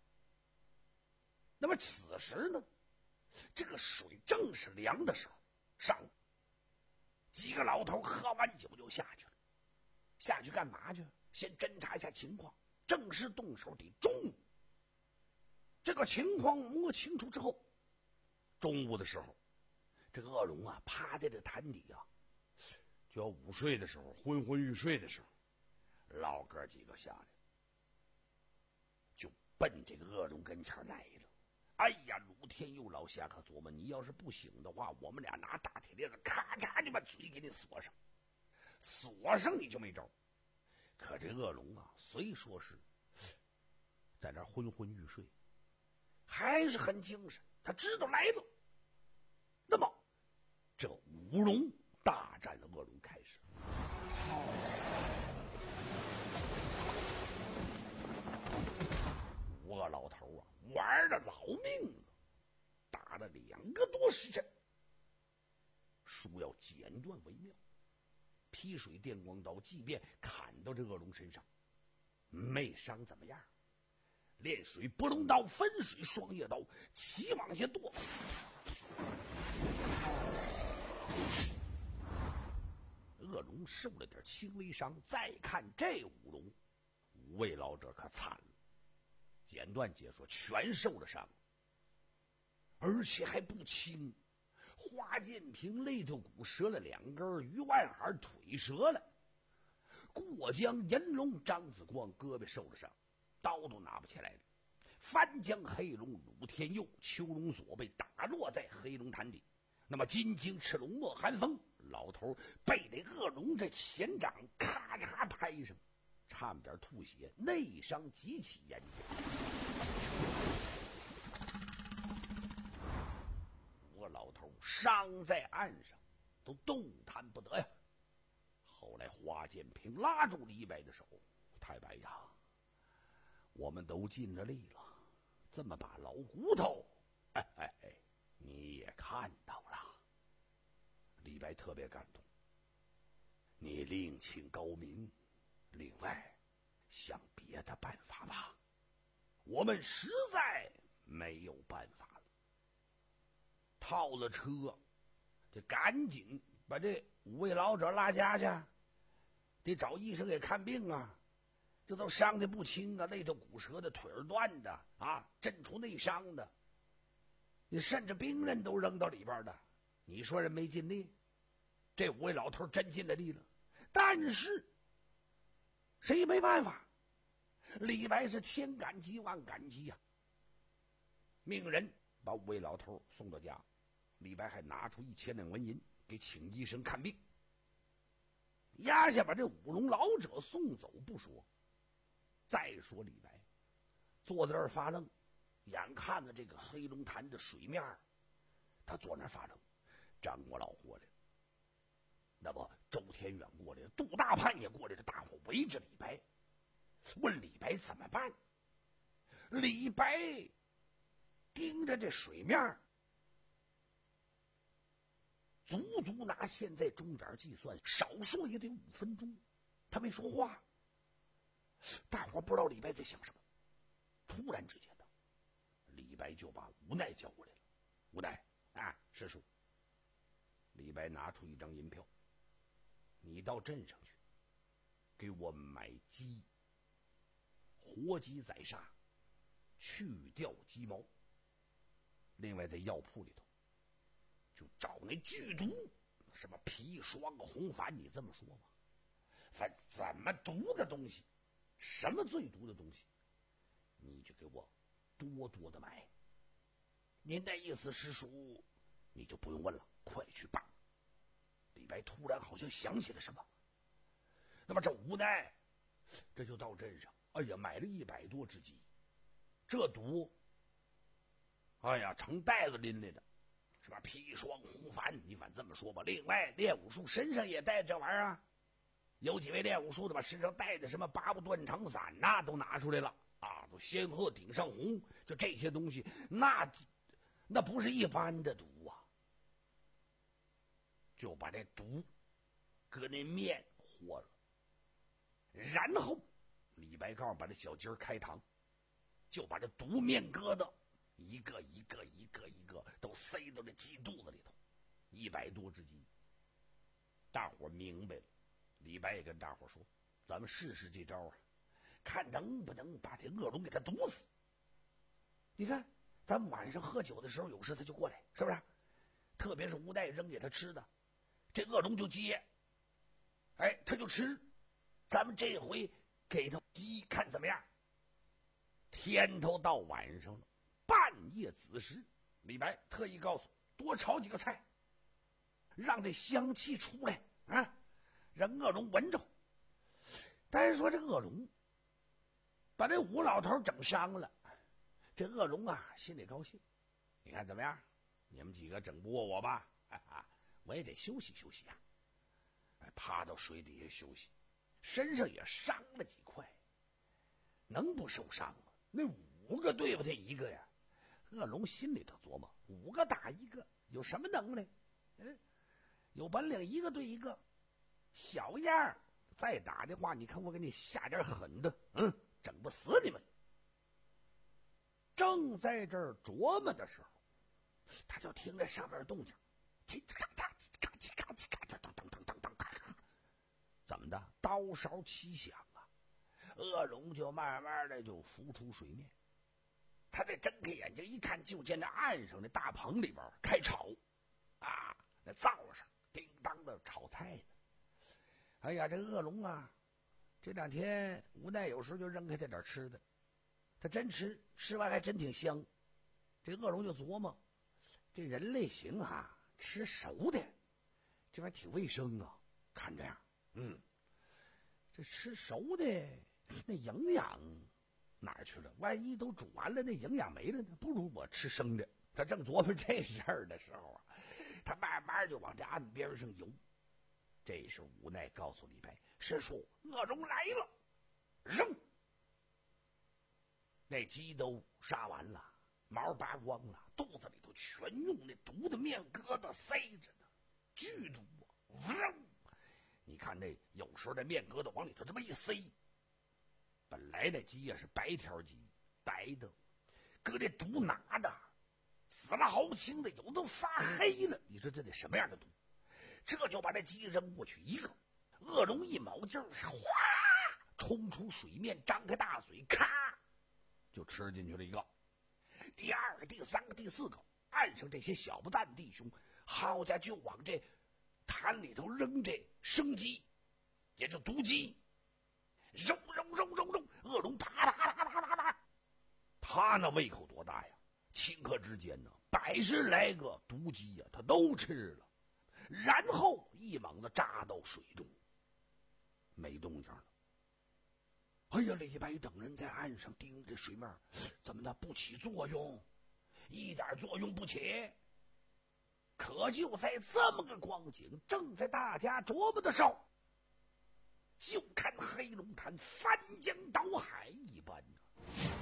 那么此时呢，这个水正是凉的时候，上午几个老头喝完酒就下去了。下去干嘛去？先侦查一下情况，正式动手得中午。这个情况摸清楚之后，中午的时候，这个恶龙啊趴在这潭底啊，就要午睡的时候，昏昏欲睡的时候，老哥几个下来，就奔这个恶龙跟前来了。 哎呀，鲁天佑老侠可琢磨，你要是不醒的话，我们俩拿大铁链子咔嚓就把嘴给你锁上，锁上你就没招。可这恶龙啊，虽说是在那昏昏欲睡，还是很精神，他知道来了。那么这五龙大战的恶龙开始。五个老头啊，玩了老命了，打了两个多时辰，书要剪断为妙。劈水电光刀，即便砍到这恶龙身上，没伤怎么样？炼水波龙刀，分水双叶刀，齐往下剁。恶龙受了点轻微伤，再看这五龙，五位老者可惨了。简短解说，全受了伤，而且还不轻。花建平肋头骨折了两根，于万海腿折了，过江银龙张子光胳膊受了伤，刀都拿不起来了。翻江黑龙鲁天佑、丘龙索被打落在黑龙潭底。那么金睛赤龙莫寒风老头被那恶龙这前掌咔嚓拍上，差点吐血，内伤极其严重。我老头伤在岸上，都动弹不得呀。后来花建平拉住李白的手：“太白呀，我们都尽了力了，这么把老骨头，哎哎哎，你也看到了。”李白特别感动，你另请高明，另外想别的办法吧，我们实在没有办法了。套了车，得赶紧把这五位老者拉家去，得找医生给看病啊。这都伤的不轻啊，肋头骨折的，腿儿断的啊，震出内伤的，你甚至兵刃都扔到里边的。你说人没尽力？这五位老头真尽了力了，但是谁也没办法。李白是千感激万感激呀、啊，命人把五位老头送到家。李白还拿出一千两纹银给请医生看病。压下把这五龙老者送走不说，再说李白坐在这儿发愣，眼看着这个黑龙潭的水面，他坐那儿发愣。张国老过来了，那么周天远过来了，杜大盼也过来了，大伙围着李白，问李白怎么办。李白盯着这水面，足足拿现在钟点计算，少说也得五分钟，他没说话。大伙不知道李白在想什么。突然之间的，李白就把无奈叫过来了。无奈啊，师叔。李白拿出一张银票，你到镇上去，给我买鸡，活鸡宰杀，去掉鸡毛。另外在药铺里头，就找那剧毒，什么砒霜、红矾，你这么说吧，反正怎么毒的东西，什么最毒的东西，你就给我多多的买。您的意思，师叔，你就不用问了，快去办。李白突然好像想起了什么，那么这无奈，这就到镇上，哎呀，买了一百多只鸡，这毒，哎呀，成袋子拎来的，是吧？砒霜、红矾，你反这么说吧。另外，练武术身上也带这玩意儿啊，有几位练武术的把身上带的什么八部断肠散呐、啊、都拿出来了啊，都仙鹤顶上红，就这些东西，那那不是一般的毒啊。就把这毒搁那面和了，然后李白告诉把这小鸡儿开膛，就把这毒面疙瘩一个一个一个一个都塞到这鸡肚子里头，一百多只鸡。大伙明白了，李白也跟大伙说：“咱们试试这招啊，看能不能把这恶龙给他毒死。你看，咱们晚上喝酒的时候，有时他就过来，是不是？特别是无奈扔给他吃的。”这恶龙就接，哎，他就吃。咱们这回给他鸡，看怎么样？天头到晚上了， 半夜子时，李白特意告诉多炒几个菜，让这香气出来啊，让恶龙闻着。但是说这恶龙把这吴老头整伤了，这恶龙啊心里高兴，你看怎么样？你们几个整不过我吧？啊啊，我也得休息休息啊！哎，趴到水底下休息，身上也伤了几块，能不受伤吗？那五个对付他一个呀！恶龙心里头琢磨：五个打一个，有什么能耐？嗯，有本领一个对一个，小样儿！再打的话，你看我给你下点狠的，嗯，整不死你们。正在这儿琢磨的时候，他就听着上面动静，叽叽咔嚓，咔叽咔叽咔嚓，当当当当当，怎么的？刀勺齐响啊！恶龙就慢慢的就浮出水面。他这睁开眼睛一看，就见这岸上的大棚里边开炒，啊，那灶上叮当的炒菜呢。哎呀，这恶龙啊，这两天无奈有时就扔开这点吃的，他真吃，吃完还真挺香。这恶龙就琢磨，这人类行啊，吃熟的，这玩意挺卫生啊。看这样，嗯，这吃熟的那营养哪儿去了？万一都煮完了，那营养没了呢？不如我吃生的。他正琢磨这事儿的时候啊，他慢慢就往这岸边上游。这时无奈告诉李白：“师叔，恶龙来了！”扔，那鸡都杀完了，毛拔光了，肚子里头全用那毒的面疙瘩塞着呢，剧毒啊！扔！你看那有时候那面疙瘩往里头这么一塞，本来那鸡呀是白条鸡，白的，搁这毒拿的，紫了好青的，有的发黑了。你说这得什么样的毒？这就把这鸡扔过去一个，恶龙一卯劲儿，哗，冲出水面，张开大嘴，咔，就吃进去了一个。第二个、第三个、第四个，岸上这些小不蛋弟兄，好家伙，就往这坛里头扔这生鸡，也就毒鸡，扔扔扔扔扔，恶龙啪啪啪啪啪啪，他那胃口多大呀！顷刻之间呢，百十来个毒鸡呀，他都吃了。然后一猛子扎到水中，没动静了。哎呀，李白等人在岸上盯着水面，怎么的不起作用？一点作用不起。可就在这么个光景，正在大家琢磨的时候，就看黑龙潭翻江倒海一般呢、啊。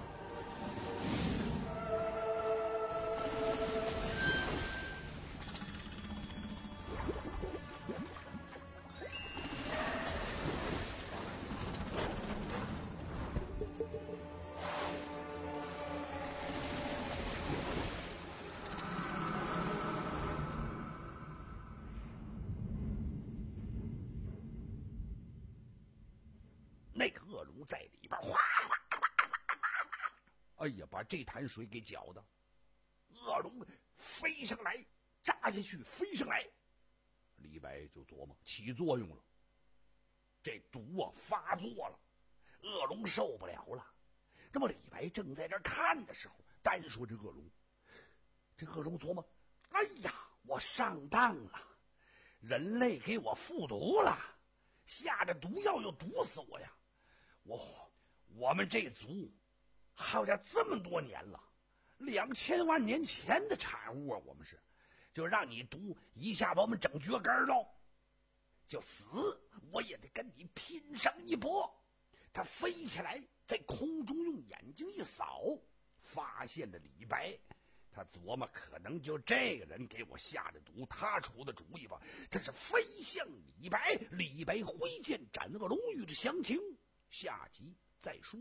那个恶龙在里边哗哗哗哗哗，哎呀，把这潭水给搅的，恶龙飞上来，扎下去，飞上来。李白就琢磨起作用了，这毒啊发作了，恶龙受不了了。那么李白正在这看的时候，单说这恶龙，这恶龙琢磨：哎呀，我上当了，人类给我复毒了，下着毒药又毒死我呀！我我们这族好家伙这么多年了，两千万年前的产物啊，我们是就让你毒一下把我们整绝根喽，就死我也得跟你拼上一搏。他飞起来，在空中用眼睛一扫，发现了李白。他琢磨，可能就这个人给我下的毒，他出的主意吧。他是飞向李白，李白挥剑斩恶龙，与之详情，下集再说。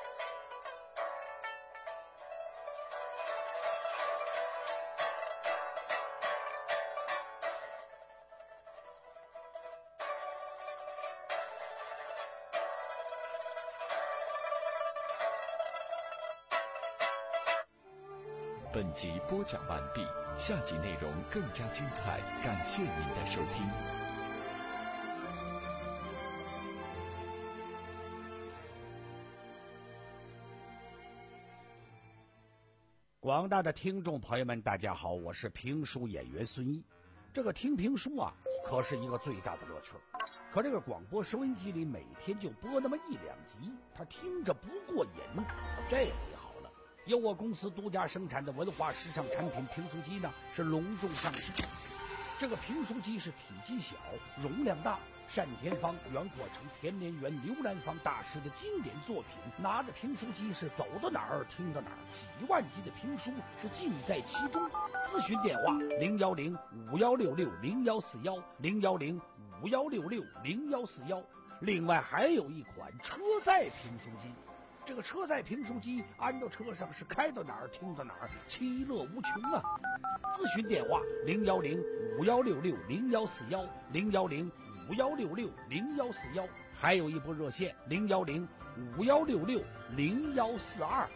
本集播讲完毕，下集内容更加精彩，感谢您的收听。 广大的听众朋友们，大家好，我是评书演员孙毅。这个听评书啊，可是一个最大的乐趣。可这个广播收音机里每天就播那么一两集，他听着不过瘾。这回好了，由我公司独家生产的文化时尚产品评书机呢，是隆重上市。这个评书机是体积小，容量大。单田芳、袁阔成、田连元、刘兰芳大师的经典作品，拿着评书机是走到哪儿听到哪儿，几万集的评书是尽在其中。咨询电话零幺零五幺六六零幺四幺零幺零五幺六六零幺四幺。另外还有一款车载评书机，这个车载评书机安到车上是开到哪儿听到哪儿，其乐无穷啊！咨询电话零幺零五幺六六零幺四幺零幺零五幺六六零幺四幺，还有一部热线零幺零五幺六六零幺四二。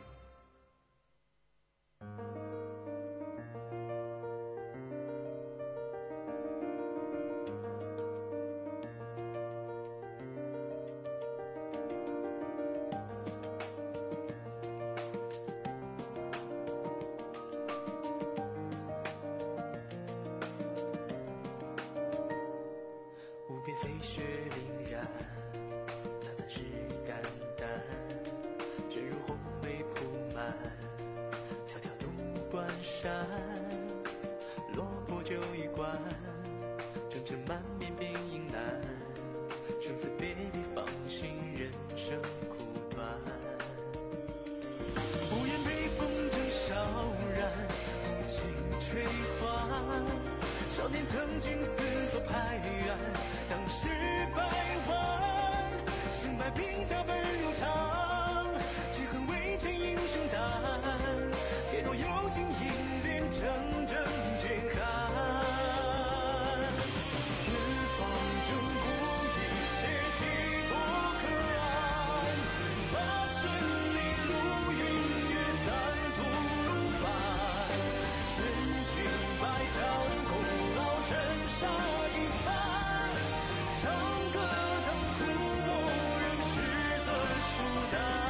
飞雪凛然，那般是肝胆，卷入红梅铺满，迢迢渡关山，落魄酒一罐，征尘满面鬓影难，生死别离放心，人生苦短。无言被风筝烧燃，无情吹换，少年曾经四座拍案，当时百万，胜败评价本如常，只恨未见英雄胆，铁若有情应变成真绝寒。四方中不一血气不可安，八千里路云越三途路返，身经百战功劳尘沙几番。唱歌当苦默人赤子书单。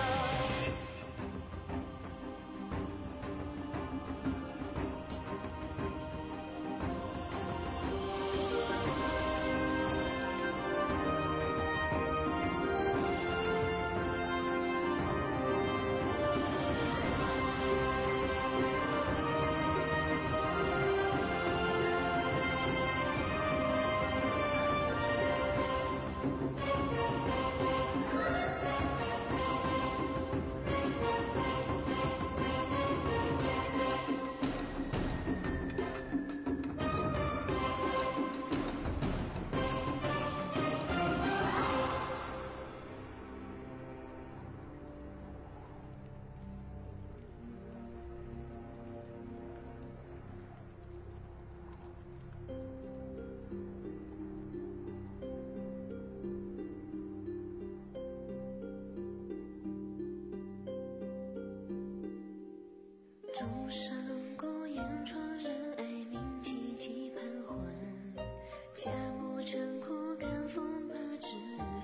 众生过眼窗人爱明凄凄盘桓，家母成苦甘风把之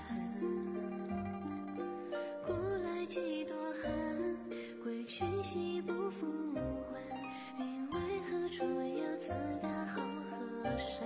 寒。古来几多寒，归去兮不复还。云外何处有自大好河山？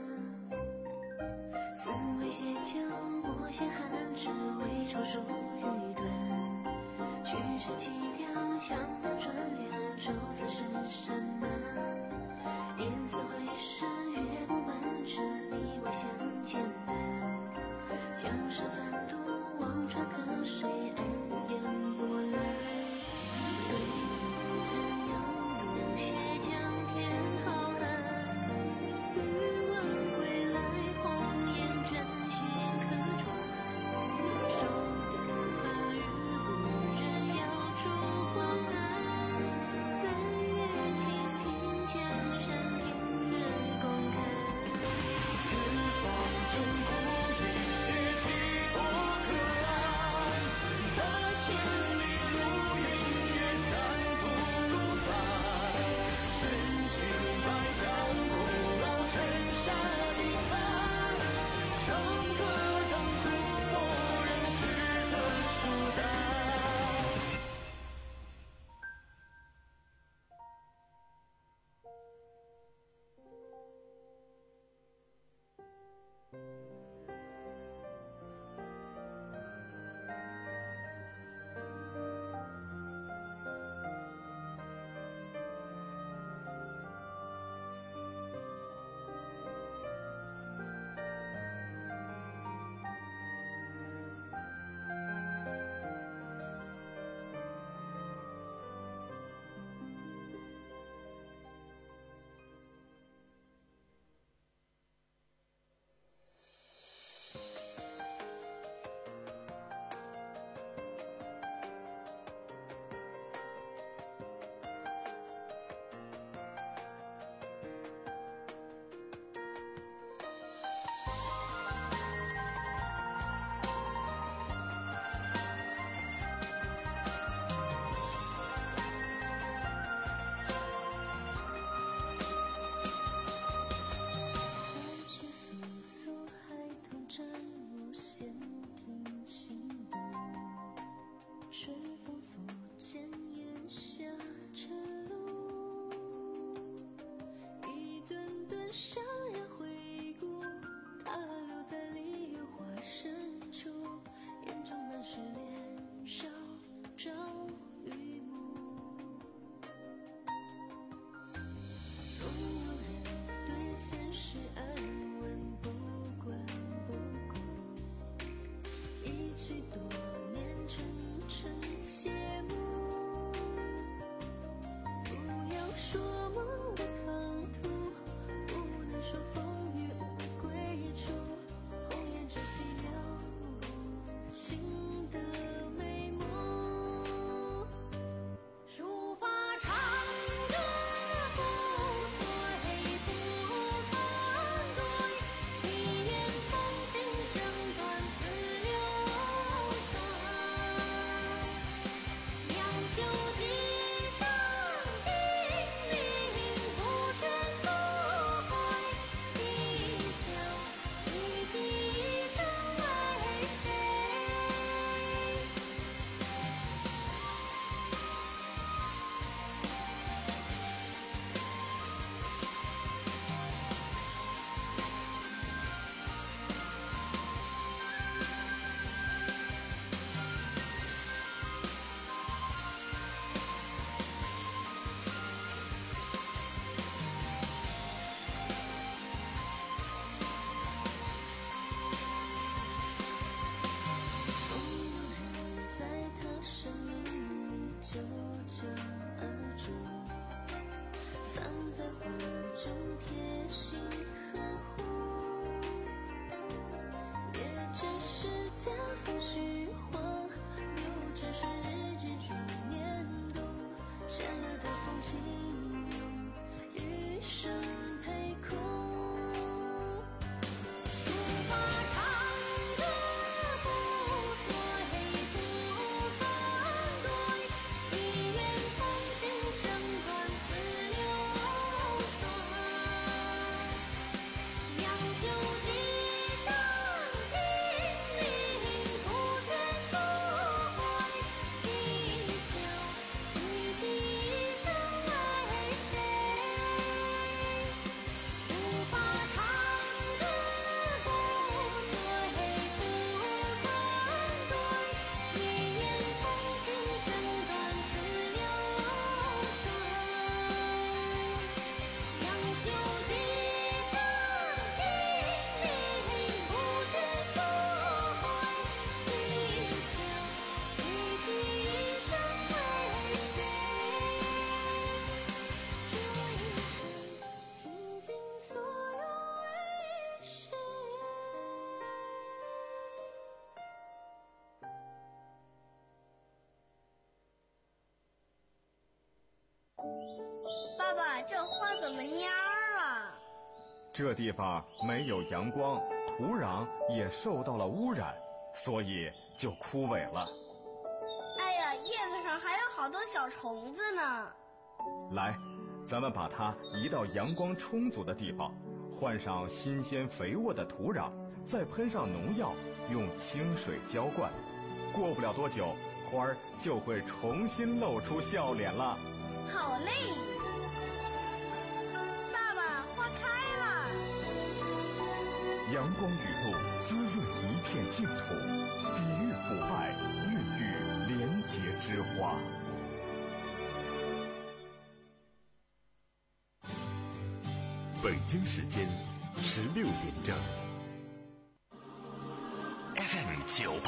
此为邪教莫嫌寒，只为抽书欲断。举身起调强难转两舟自是山满，燕子回首月不满，只你我相见难。江上泛渡忘川河水，安烟波澜。对子曾涌入血江天浩瀚，欲问归来红颜真寻客船。守得风雨故人遥祝黄安，三月清平伤人回顾，他留在梨花深处，眼中满是脸上朝与暮。总有人对现实安稳不管不顾，一去多年沉沉谢幕。不要说梦的唐突，不能说风雨无归处，红颜只惜描不清的眉目。抒发长歌不醉不反对，一眼风情声断自流传。两袖几上叮咛不倦不悔，一笑一啼一声为谁？总有人在他生命里久久而住，藏在画中贴心呵护，也只是家风虚晃，又只是日日逐年度，牵留在风轻涌，余生陪哭。抒发长歌不醉不反对，一眼风情声断自流传。两袖几上叮咛不倦不悔，一笑一啼一声为谁？抒发长歌不醉不反对，一眼风情声断自流传。两袖几上叮咛不倦不悔，一笑一啼一声为谁？这一生倾尽所有为谁？ 爸爸，这花怎么蔫儿了？ 这地方没有阳光，土壤也受到了污染，所以就枯萎了。 哎呀，叶子上还有好多小虫子呢。 来，咱们把它移到阳光充足的地方，换上新鲜肥沃的土壤，再喷上农药，用清水浇灌。过不了多久，花儿就会重新露出笑脸了。 好嘞，爸爸，花开了。 阳光雨露滋润一片净土，抵御腐败，孕育廉洁之花。 北京时间十六点整。F M 九八。